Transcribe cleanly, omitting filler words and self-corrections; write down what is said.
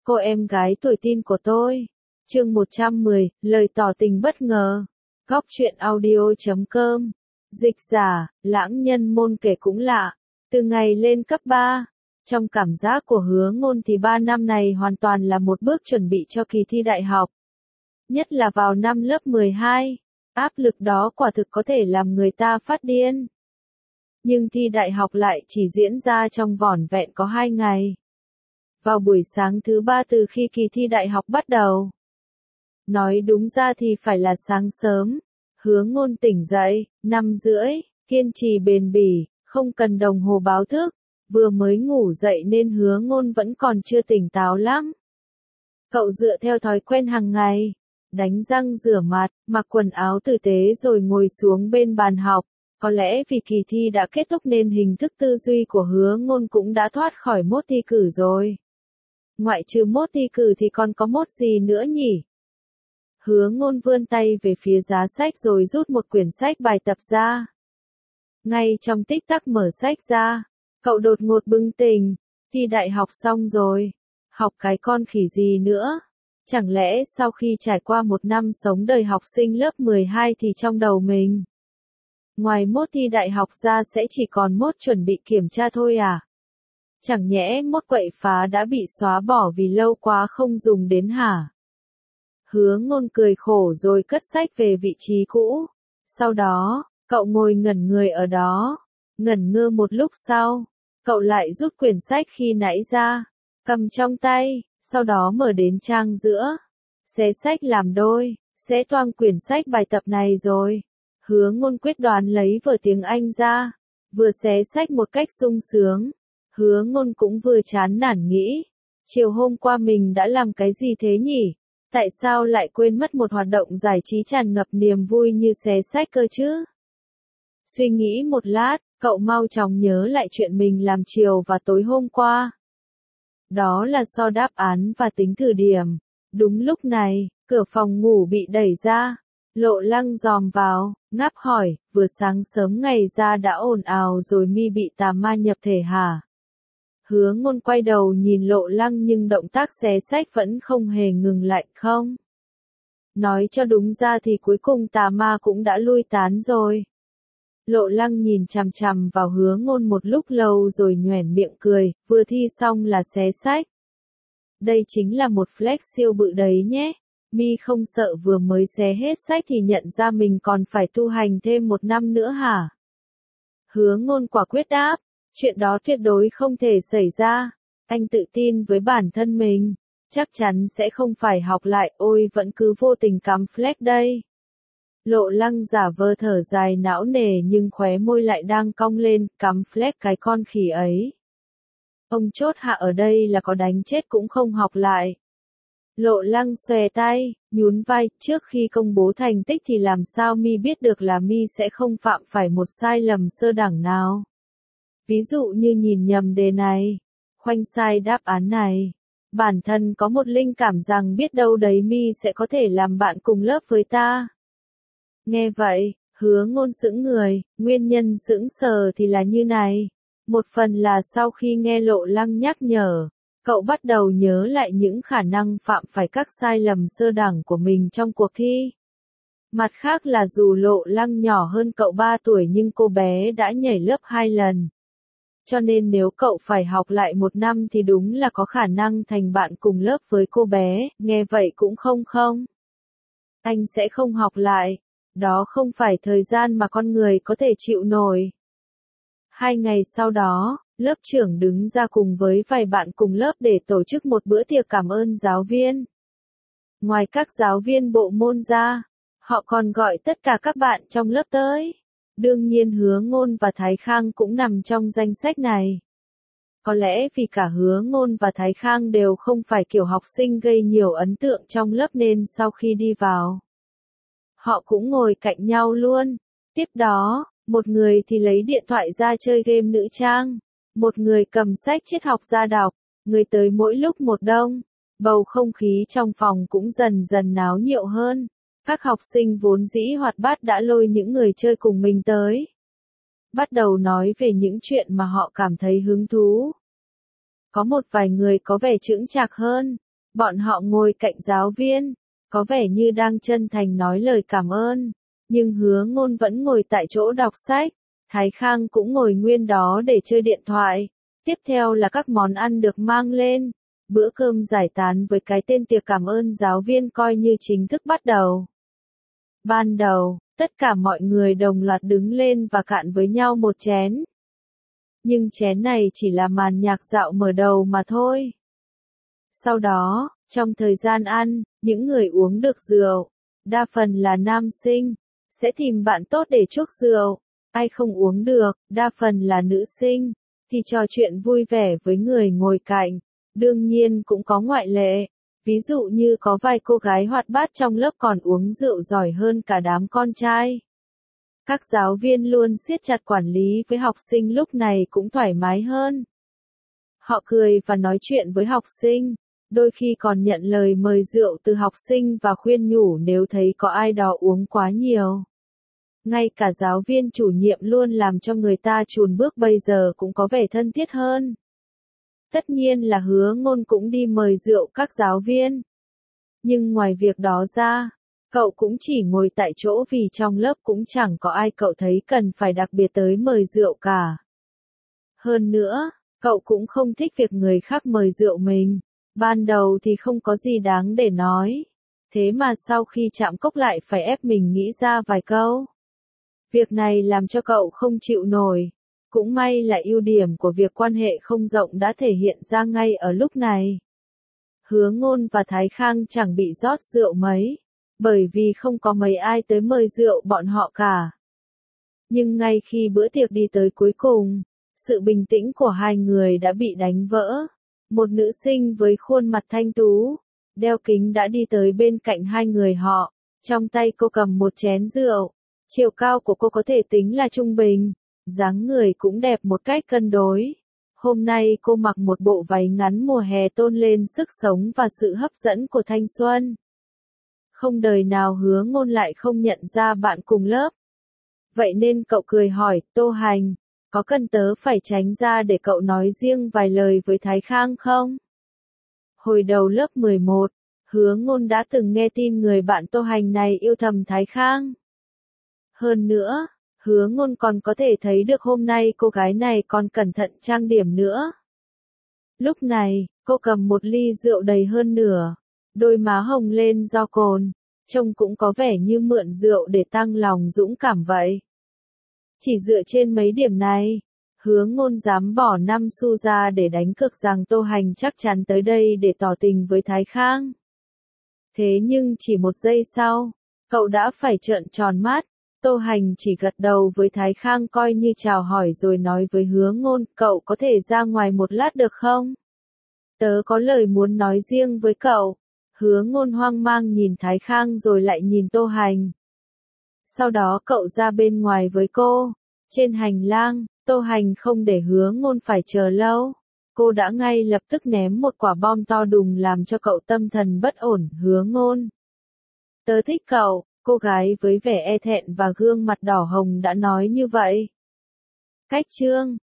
Cô em gái tuổi teen của tôi. Chương 110, lời tỏ tình bất ngờ. Góc truyện audio.com. Dịch giả, lãng nhân môn kể cũng lạ. Từ ngày lên cấp 3, trong cảm giác của Hứa Ngôn thì 3 năm này hoàn toàn là một bước chuẩn bị cho kỳ thi đại học. Nhất là vào năm lớp 12, áp lực đó quả thực có thể làm người ta phát điên. Nhưng thi đại học lại chỉ diễn ra trong vỏn vẹn có 2 ngày. Vào buổi sáng thứ 3 từ khi kỳ thi đại học bắt đầu. Nói đúng ra thì phải là sáng sớm. Hứa Ngôn tỉnh dậy, 5:30, kiên trì bền bỉ, không cần đồng hồ báo thức. Vừa mới ngủ dậy nên Hứa Ngôn vẫn còn chưa tỉnh táo lắm. Cậu dựa theo thói quen hàng ngày, đánh răng rửa mặt, mặc quần áo tử tế rồi ngồi xuống bên bàn học. Có lẽ vì kỳ thi đã kết thúc nên hình thức tư duy của Hứa Ngôn cũng đã thoát khỏi mốt thi cử rồi. Ngoại trừ mốt thi cử thì còn có mốt gì nữa nhỉ? Hứa Ngôn vươn tay về phía giá sách rồi rút một quyển sách bài tập ra. Ngay trong tích tắc mở sách ra, cậu đột ngột bừng tỉnh, thi đại học xong rồi. Học cái con khỉ gì nữa? Chẳng lẽ sau khi trải qua một năm sống đời học sinh lớp 12 thì trong đầu mình, ngoài mốt thi đại học ra sẽ chỉ còn mốt chuẩn bị kiểm tra thôi à? Chẳng nhẽ mốt quậy phá đã bị xóa bỏ vì lâu quá không dùng đến hả? Hứa Ngôn cười khổ rồi cất sách về vị trí cũ. Sau đó, cậu ngồi ngẩn người ở đó. Ngẩn ngơ một lúc sau, cậu lại rút quyển sách khi nãy ra, cầm trong tay, sau đó mở đến trang giữa. Xé sách làm đôi, xé toang quyển sách bài tập này rồi. Hứa Ngôn quyết đoán lấy vở tiếng Anh ra, vừa xé sách một cách sung sướng. Hứa Ngôn cũng vừa chán nản nghĩ, chiều hôm qua mình đã làm cái gì thế nhỉ? Tại sao lại quên mất một hoạt động giải trí tràn ngập niềm vui như xé sách cơ chứ? Suy nghĩ một lát, cậu mau chóng nhớ lại chuyện mình làm chiều và tối hôm qua. Đó là so đáp án và tính thử điểm. Đúng lúc này, cửa phòng ngủ bị đẩy ra. Lộ Lăng dòm vào, ngáp hỏi, vừa sáng sớm ngày ra đã ồn ào rồi mi bị tà ma nhập thể hả? Hứa Ngôn quay đầu nhìn Lộ Lăng nhưng động tác xé sách vẫn không hề ngừng lại không. Nói cho đúng ra thì cuối cùng tà ma cũng đã lui tán rồi. Lộ Lăng nhìn chằm chằm vào Hứa Ngôn một lúc lâu rồi nhoẻn miệng cười, vừa thi xong là xé sách. Đây chính là một flex siêu bự đấy nhé. Mi không sợ vừa mới xé hết sách thì nhận ra mình còn phải tu hành thêm 1 năm nữa hả? Hứa Ngôn quả quyết đáp, chuyện đó tuyệt đối không thể xảy ra. Anh tự tin với bản thân mình, chắc chắn sẽ không phải học lại, ôi vẫn cứ vô tình cắm flex đây. Lộ Lăng giả vờ thở dài não nề nhưng khóe môi lại đang cong lên, cắm flex cái con khỉ ấy. Ông chốt hạ ở đây là có đánh chết cũng không học lại. Lộ Lăng xòe tay, nhún vai, trước khi công bố thành tích thì làm sao mi biết được là mi sẽ không phạm phải một sai lầm sơ đẳng nào. Ví dụ như nhìn nhầm đề này, khoanh sai đáp án này. Bản thân có một linh cảm rằng biết đâu đấy mi sẽ có thể làm bạn cùng lớp với ta. Nghe vậy, Hứa Ngôn sững người, nguyên nhân sững sờ thì là như này. Một phần là sau khi nghe Lộ Lăng nhắc nhở, cậu bắt đầu nhớ lại những khả năng phạm phải các sai lầm sơ đẳng của mình trong cuộc thi. Mặt khác là dù Lộ Lăng nhỏ hơn cậu 3 tuổi nhưng cô bé đã nhảy lớp 2 lần. Cho nên nếu cậu phải học lại 1 năm thì đúng là có khả năng thành bạn cùng lớp với cô bé, nghe vậy cũng không. Anh sẽ không học lại. Đó không phải thời gian mà con người có thể chịu nổi. 2 ngày sau đó, lớp trưởng đứng ra cùng với vài bạn cùng lớp để tổ chức một bữa tiệc cảm ơn giáo viên. Ngoài các giáo viên bộ môn ra, họ còn gọi tất cả các bạn trong lớp tới. Đương nhiên Hứa Ngôn và Thái Khang cũng nằm trong danh sách này. Có lẽ vì cả Hứa Ngôn và Thái Khang đều không phải kiểu học sinh gây nhiều ấn tượng trong lớp nên sau khi đi vào, họ cũng ngồi cạnh nhau luôn. Tiếp đó, một người thì lấy điện thoại ra chơi game nữ trang, một người cầm sách triết học ra đọc, người tới mỗi lúc một đông. Bầu không khí trong phòng cũng dần dần náo nhiệt hơn. Các học sinh vốn dĩ hoạt bát đã lôi những người chơi cùng mình tới. Bắt đầu nói về những chuyện mà họ cảm thấy hứng thú. Có một vài người có vẻ chững chạc hơn, Bọn họ ngồi cạnh giáo viên, có vẻ như đang chân thành nói lời cảm ơn, nhưng Hứa Ngôn vẫn ngồi tại chỗ đọc sách, Thái Khang cũng ngồi nguyên đó để chơi điện thoại. Tiếp theo là các món ăn được mang lên. Bữa cơm giải tán với cái tên tiệc cảm ơn giáo viên coi như chính thức bắt đầu. Ban đầu, tất cả mọi người đồng loạt đứng lên và cạn với nhau một chén. Nhưng chén này chỉ là màn nhạc dạo mở đầu mà thôi. Sau đó, trong thời gian ăn, những người uống được rượu, đa phần là nam sinh, sẽ tìm bạn tốt để chuốc rượu. Ai không uống được, đa phần là nữ sinh, thì trò chuyện vui vẻ với người ngồi cạnh. Đương nhiên cũng có ngoại lệ, ví dụ như có vài cô gái hoạt bát trong lớp còn uống rượu giỏi hơn cả đám con trai. Các giáo viên luôn siết chặt quản lý với học sinh lúc này cũng thoải mái hơn. Họ cười và nói chuyện với học sinh, đôi khi còn nhận lời mời rượu từ học sinh và khuyên nhủ nếu thấy có ai đó uống quá nhiều. Ngay cả giáo viên chủ nhiệm luôn làm cho người ta chùn bước bây giờ cũng có vẻ thân thiết hơn. Tất nhiên là Hứa Ngôn cũng đi mời rượu các giáo viên. Nhưng ngoài việc đó ra, cậu cũng chỉ ngồi tại chỗ vì trong lớp cũng chẳng có ai cậu thấy cần phải đặc biệt tới mời rượu cả. Hơn nữa, cậu cũng không thích việc người khác mời rượu mình. Ban đầu thì không có gì đáng để nói. Thế mà sau khi chạm cốc lại phải ép mình nghĩ ra vài câu. Việc này làm cho cậu không chịu nổi. Cũng may là ưu điểm của việc quan hệ không rộng đã thể hiện ra ngay ở lúc này. Hứa Ngôn và Thái Khang chẳng bị rót rượu mấy, bởi vì không có mấy ai tới mời rượu bọn họ cả. Nhưng ngay khi bữa tiệc đi tới cuối cùng, sự bình tĩnh của hai người đã bị đánh vỡ. Một nữ sinh với khuôn mặt thanh tú, đeo kính đã đi tới bên cạnh hai người họ, trong tay cô cầm một chén rượu. Chiều cao của cô có thể tính là trung bình, dáng người cũng đẹp một cách cân đối. Hôm nay cô mặc một bộ váy ngắn mùa hè tôn lên sức sống và sự hấp dẫn của thanh xuân. Không đời nào Hứa Ngôn lại không nhận ra bạn cùng lớp. Vậy nên cậu cười hỏi, Tô Hành, có cần tớ phải tránh ra để cậu nói riêng vài lời với Thái Khang không? Hồi đầu lớp 11, Hứa Ngôn đã từng nghe tin người bạn Tô Hành này yêu thầm Thái Khang. Hơn nữa, Hứa Ngôn còn có thể thấy được hôm nay cô gái này còn cẩn thận trang điểm nữa. Lúc này, cô cầm một ly rượu đầy hơn nửa, đôi má hồng lên do cồn, trông cũng có vẻ như mượn rượu để tăng lòng dũng cảm vậy. Chỉ dựa trên mấy điểm này, Hứa Ngôn dám bỏ 5 xu ra để đánh cược rằng Tô Hành chắc chắn tới đây để tỏ tình với Thái Khang. Thế nhưng chỉ một giây sau, cậu đã phải trợn tròn mắt. Tô Hành chỉ gật đầu với Thái Khang coi như chào hỏi rồi nói với Hứa Ngôn, cậu có thể ra ngoài một lát được không? Tớ có lời muốn nói riêng với cậu. Hứa Ngôn hoang mang nhìn Thái Khang rồi lại nhìn Tô Hành. Sau đó cậu ra bên ngoài với cô. Trên hành lang, Tô Hành không để Hứa Ngôn phải chờ lâu. Cô đã ngay lập tức ném một quả bom to đùng làm cho cậu tâm thần bất ổn. Hứa Ngôn, tớ thích cậu. Cô gái với vẻ e thẹn và gương mặt đỏ hồng đã nói như vậy. Cách chương